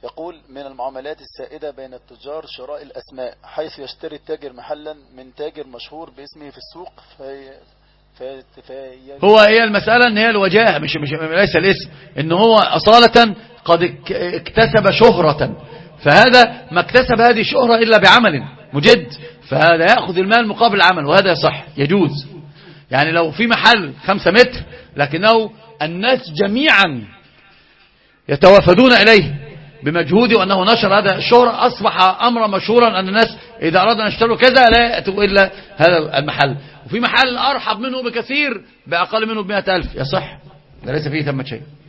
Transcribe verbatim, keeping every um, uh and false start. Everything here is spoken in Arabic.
يقول: من المعاملات السائدة بين التجار شراء الأسماء، حيث يشتري التاجر محلا من تاجر مشهور باسمه في السوق في في في هو هي المسألة ان هي الوجاهة، مش مش ليس الاسم، ان هو أصالة قد اكتسب شهرة، فهذا ما اكتسب هذه الشهرة إلا بعمل مجد، فهذا يأخذ المال مقابل عمل، وهذا يصح يجوز. يعني لو في محل خمسة متر لكنه الناس جميعا يتوافدون إليه بمجهوده وأنه نشر هذا الشهرة، أصبح أمرا مشهورا أن الناس إذا أرادوا أن يشتروا كذا لا يأتوا إلا هذا المحل. وفي محل أرحب منه بكثير بأقل منه بمئة ألف، يصح، ليس فيه ثمة شيء.